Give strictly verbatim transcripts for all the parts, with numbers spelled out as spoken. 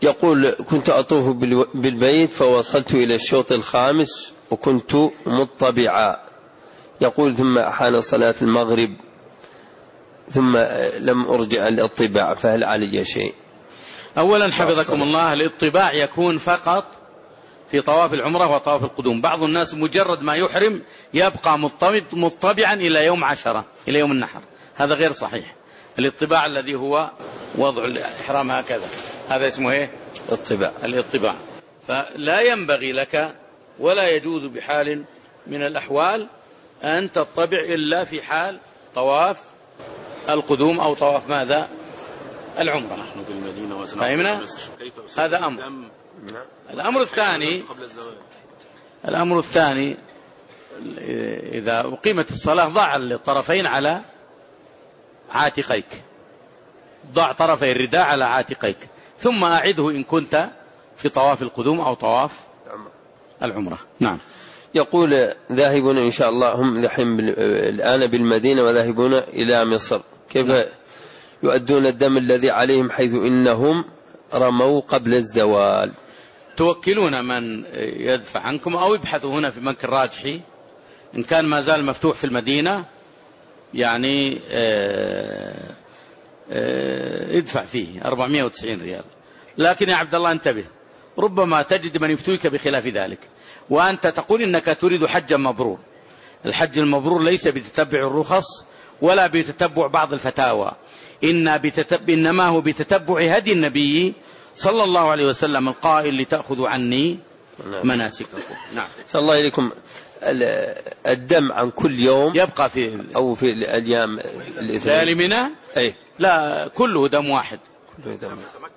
يقول كنت أطوف بالبيت فوصلت إلى الشوط الخامس وكنت مطبعا، يقول ثم أحان صلاة المغرب ثم لم أرجع للطباع، فهل علي شيء؟ أولا حفظكم الله، الاطباع يكون فقط في طواف العمرة وطواف القدوم. بعض الناس مجرد ما يحرم يبقى مطبعا إلى يوم عشرة، إلى يوم النحر، هذا غير صحيح. الاطباع الذي هو وضع الإحرام هكذا، هذا اسمه ايه؟ اطباع. الاطباع. فلا ينبغي لك ولا يجوز بحال من الأحوال أن تطبع إلا في حال طواف القدوم أو طواف ماذا؟ العمرة. نحن بالمدينة فهمنا؟ هذا أمر. الأمر الثاني الأمر الثاني إذا أقيمت الصلاة ضع الطرفين على عاتقيك، ضع طرفي الرداء على عاتقيك، ثم أعده إن كنت في طواف القدوم أو طواف العمرة. نعم. يقول ذاهبون إن شاء الله، هم دحين الآن بالمدينة وذاهبون إلى مصر، كيف نعم. يؤدون الدم الذي عليهم حيث إنهم رموا قبل الزوال؟ توكلون من يدفع عنكم أو يبحثوا هنا في بنك الراجحي، إن كان ما زال مفتوح في المدينة يعني ادفع فيه أربعمائة وتسعين ريال. لكن يا عبد الله انتبه، ربما تجد من يفتوك بخلاف ذلك، وأنت تقول إنك تريد حجا مبرور. الحج المبرور ليس بتتبع الرخص ولا بتتبع بعض الفتاوى، إن بتتب... إنما هو بتتبع هدي النبي صلى الله عليه وسلم القائل لتأخذوا عني مناسككم. نعم. صلى الله عليكم. الدم عن كل يوم يبقى في أو في الأيام الاثنين منى؟ أي لا، كله دم واحد. كله دم.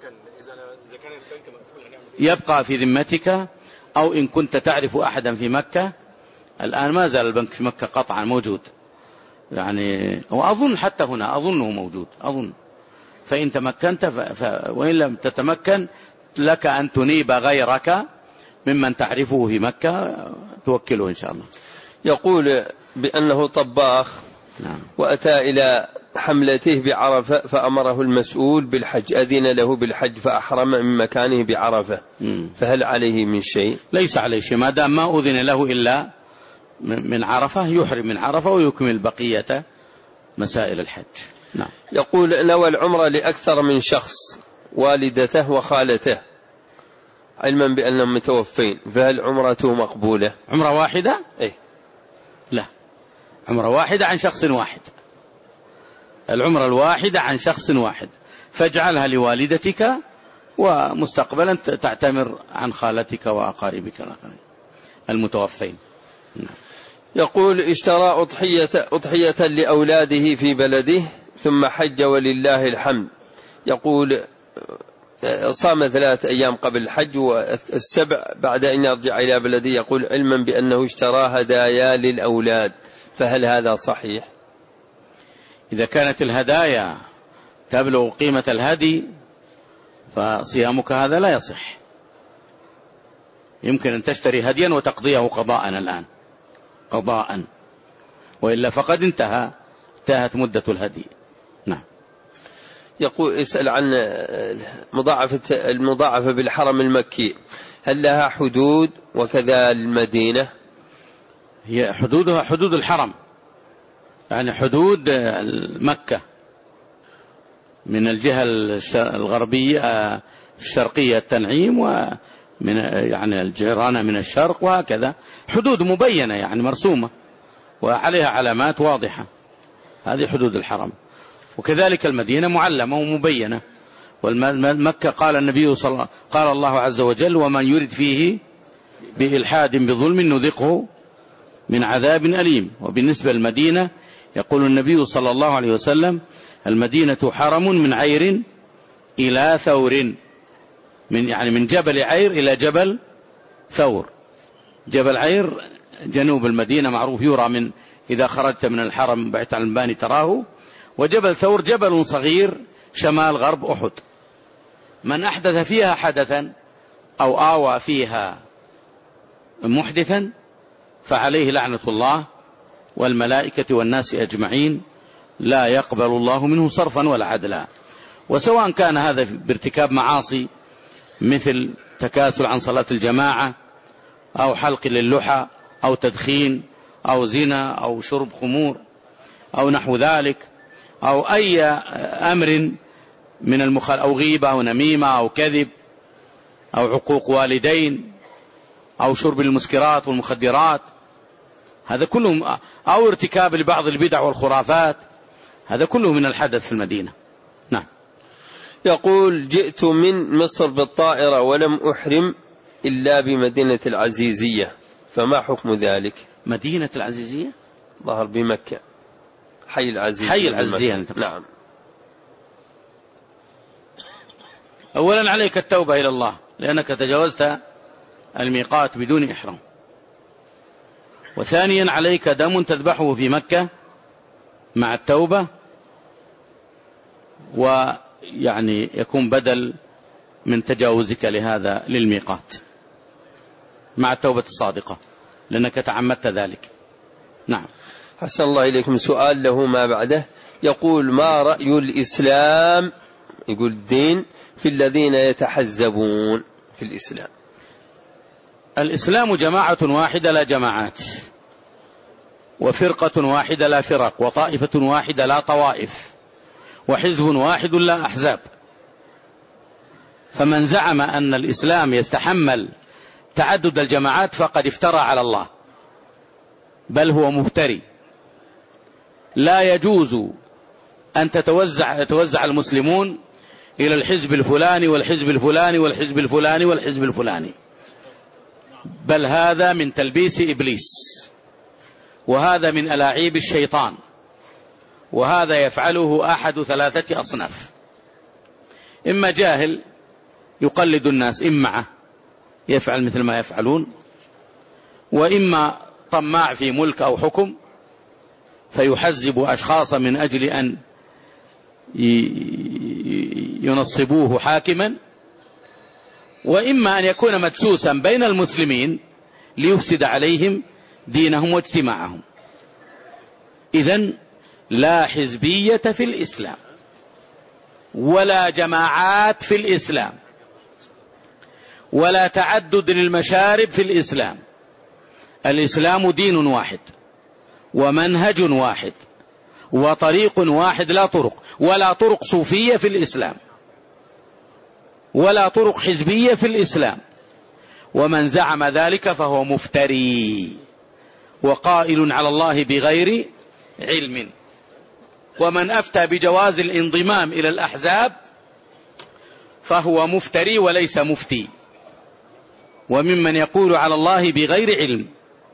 يبقى في ذمتك، أو إن كنت تعرف أحدا في مكة، الآن ما زال البنك في مكة قطعا موجود يعني، وأظن حتى هنا أظنه موجود أظن، فإن تمكنت ف... ف... وإن لم تتمكن لك أن تنيب غيرك ممن تعرفه في مكة توكله إن شاء الله. يقول بأنه طباخ نعم. وأتى إلى حملته بعرفة فأمره المسؤول بالحج، أذن له بالحج فأحرم من مكانه بعرفة، م. فهل عليه من شيء؟ ليس عليه شيء، ما دام ما أذن له إلا من عرفة يحرم من عرفة ويكمل بقية مسائل الحج. نعم. يقول نوى العمرة لأكثر من شخص، والدته وخالته، علما بأنهم متوفين، فهل عمرته مقبولة؟ عمرة واحدة؟ إيه؟ لا، عمرة واحدة عن شخص واحد، العمرة الواحدة عن شخص واحد، فاجعلها لوالدتك ومستقبلا تعتمر عن خالتك وأقاربك المتوفين. نعم. يقول اشترى أضحية, أضحية لأولاده في بلده ثم حج ولله الحمد، يقول صام ثلاث أيام قبل الحج والسبع بعد أن يرجع إلى بلده، يقول علما بأنه اشترى هدايا للأولاد، فهل هذا صحيح؟ إذا كانت الهدايا تبلغ قيمة الهدي فصيامك هذا لا يصح. يمكن أن تشتري هديا وتقضيه قضاء الآن قضاء، وإلا فقد انتهى انتهت مدة الهدي. نعم. يقول اسأل عن مضاعفة المضاعفة بالحرم المكي، هل لها حدود وكذا المدينة؟ هي حدودها حدود الحرم، يعني حدود مكة من الجهة الغربية الشرقية التنعيم، ومن يعني الجيران من الشرق، وهكذا حدود مبينة يعني مرسومة وعليها علامات واضحة، هذه حدود الحرم. وكذلك المدينة معلمة ومبينة. والمكة قال النبي صلى الله قال الله عز وجل: ومن يرد فيه بإلحاد بظلم نذقه من عذاب أليم. وبالنسبة للمدينة يقول النبي صلى الله عليه وسلم: المدينة حرم من عير إلى ثور، من يعني من جبل عير إلى جبل ثور. جبل عير جنوب المدينة معروف، يرى من إذا خرجت من الحرم بعيد عن المباني تراه. وجبل ثور جبل صغير شمال غرب أحد. من أحدث فيها حدثا أو آوى فيها محدثا فعليه لعنة الله والملائكة والناس أجمعين، لا يقبل الله منه صرفا ولا عدلا. وسواء كان هذا بارتكاب معاصي مثل تكاسل عن صلاة الجماعة أو حلق للحى أو تدخين أو زنا أو شرب خمور أو نحو ذلك، أو أي أمر من المخال أو غيبة أو نميمة أو كذب أو عقوق والدين أو شرب المسكرات والمخدرات، هذا كله، أو ارتكاب لبعض البدع والخرافات، هذا كله من الحدث في المدينة. نعم. يقول: جئت من مصر بالطائرة ولم أحرم إلا بمدينة العزيزية، فما حكم ذلك؟ مدينة العزيزية ظهر بمكة، حي العزيزية. حي العزيزية. نعم. أولا عليك التوبة إلى الله لأنك تجاوزت الميقات بدون إحرام، وثانيا عليك دم تذبحه في مكة مع التوبة، ويعني يكون بدل من تجاوزك لهذا للميقات مع التوبة الصادقة لأنك تعمدت ذلك. نعم. حسن الله إليكم. سؤال له ما بعده، يقول: ما رأي الإسلام، يقول الدين، في الذين يتحزبون في الإسلام؟ الإسلام جماعة واحدة لا جماعات، وفرقة واحدة لا فرق، وطائفة واحدة لا طوائف، وحزب واحد لا أحزاب. فمن زعم أن الإسلام يستحمل تعدد الجماعات فقد افترى على الله، بل هو مفتري. لا يجوز أن تتوزع يتوزع المسلمون إلى الحزب الفلاني والحزب الفلاني والحزب الفلاني والحزب الفلاني، بل هذا من تلبيس إبليس، وهذا من ألاعيب الشيطان، وهذا يفعله أحد ثلاثة أصناف: إما جاهل يقلد الناس، إما يفعل مثل ما يفعلون، وإما طماع في ملك أو حكم فيحزب أشخاصا من أجل أن ينصبوه حاكما، وإما أن يكون مدسوسا بين المسلمين ليفسد عليهم دينهم واجتماعهم. إذن لا حزبية في الإسلام، ولا جماعات في الإسلام، ولا تعدد للمشارب في الإسلام. الإسلام دين واحد ومنهج واحد وطريق واحد، لا طرق، ولا طرق صوفية في الإسلام، ولا طرق حزبية في الإسلام. ومن زعم ذلك فهو مفتري وقائل على الله بغير علم. ومن أفتى بجواز الانضمام إلى الأحزاب فهو مفتري وليس مفتي، وممن يقول على الله بغير علم.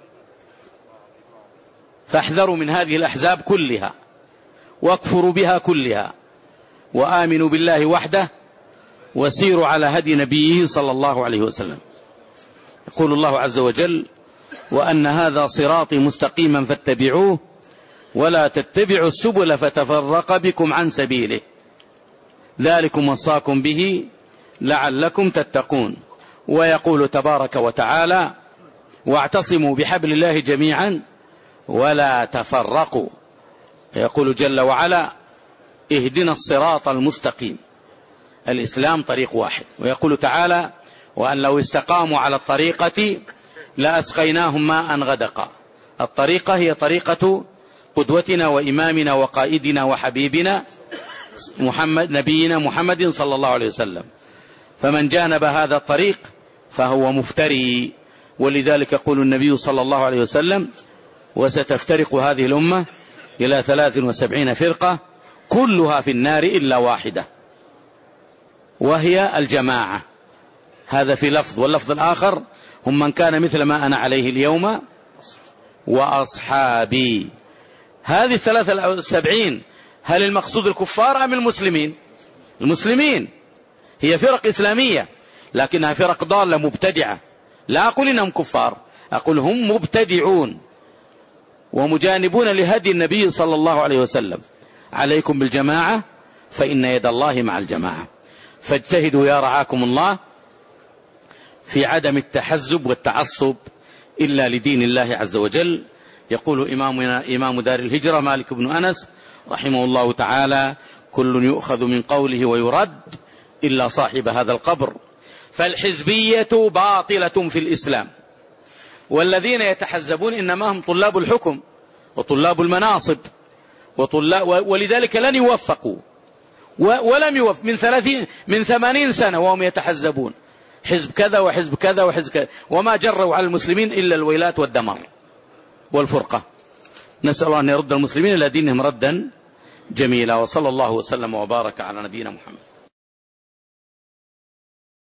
فاحذروا من هذه الأحزاب كلها واكفروا بها كلها، وآمنوا بالله وحده، وسيروا على هدي نبيه صلى الله عليه وسلم. يقول الله عز وجل: وأن هذا صراطي مستقيما فاتبعوه ولا تتبعوا السبل فتفرق بكم عن سبيله ذلكم وصاكم به لعلكم تتقون. ويقول تبارك وتعالى: واعتصموا بحبل الله جميعا ولا تفرقوا. يقول جل وعلا: اهدنا الصراط المستقيم. الإسلام طريق واحد. ويقول تعالى: وأن لو استقاموا على الطريقة لأسقيناهم ماء غدقا. الطريقة هي طريقة قدوتنا وإمامنا وقائدنا وحبيبنا محمد، نبينا محمد صلى الله عليه وسلم. فمن جانب هذا الطريق فهو مفتري. ولذلك يقول النبي صلى الله عليه وسلم: وستفترق هذه الأمة إلى ثلاث وسبعين فرقة كلها في النار إلا واحدة وهي الجماعة. هذا في لفظ، واللفظ الآخر: هم من كان مثل ما أنا عليه اليوم وأصحابي. هذه الثلاثة والسبعين هل المقصود الكفار أم المسلمين؟ المسلمين. هي فرق إسلامية لكنها فرق ضالة مبتدعة. لا أقول إنهم كفار، أقول هم مبتدعون ومجانبون لهدي النبي صلى الله عليه وسلم. عليكم بالجماعة فإن يد الله مع الجماعة. فاجتهدوا يا رعاكم الله في عدم التحزب والتعصب إلا لدين الله عز وجل. يقول إمامنا إمام دار الهجرة مالك بن أنس رحمه الله تعالى: كل يؤخذ من قوله ويرد إلا صاحب هذا القبر، فالحزبية باطلة في الإسلام، والذين يتحزبون إنما هم طلاب الحكم وطلاب المناصب وطلاب، ولذلك لن يوفقوا ولم يوفق من ثلاثين من ثمانين سنة وهم يتحزبون حزب كذا وحزب كذا وحزب كذا، وما جروا على المسلمين إلا الويلات والدمار والفرقة. نسأل الله أن يرد المسلمين إلى دينهم ردا جميلا، وصلى الله وسلم وبارك على نبينا محمد.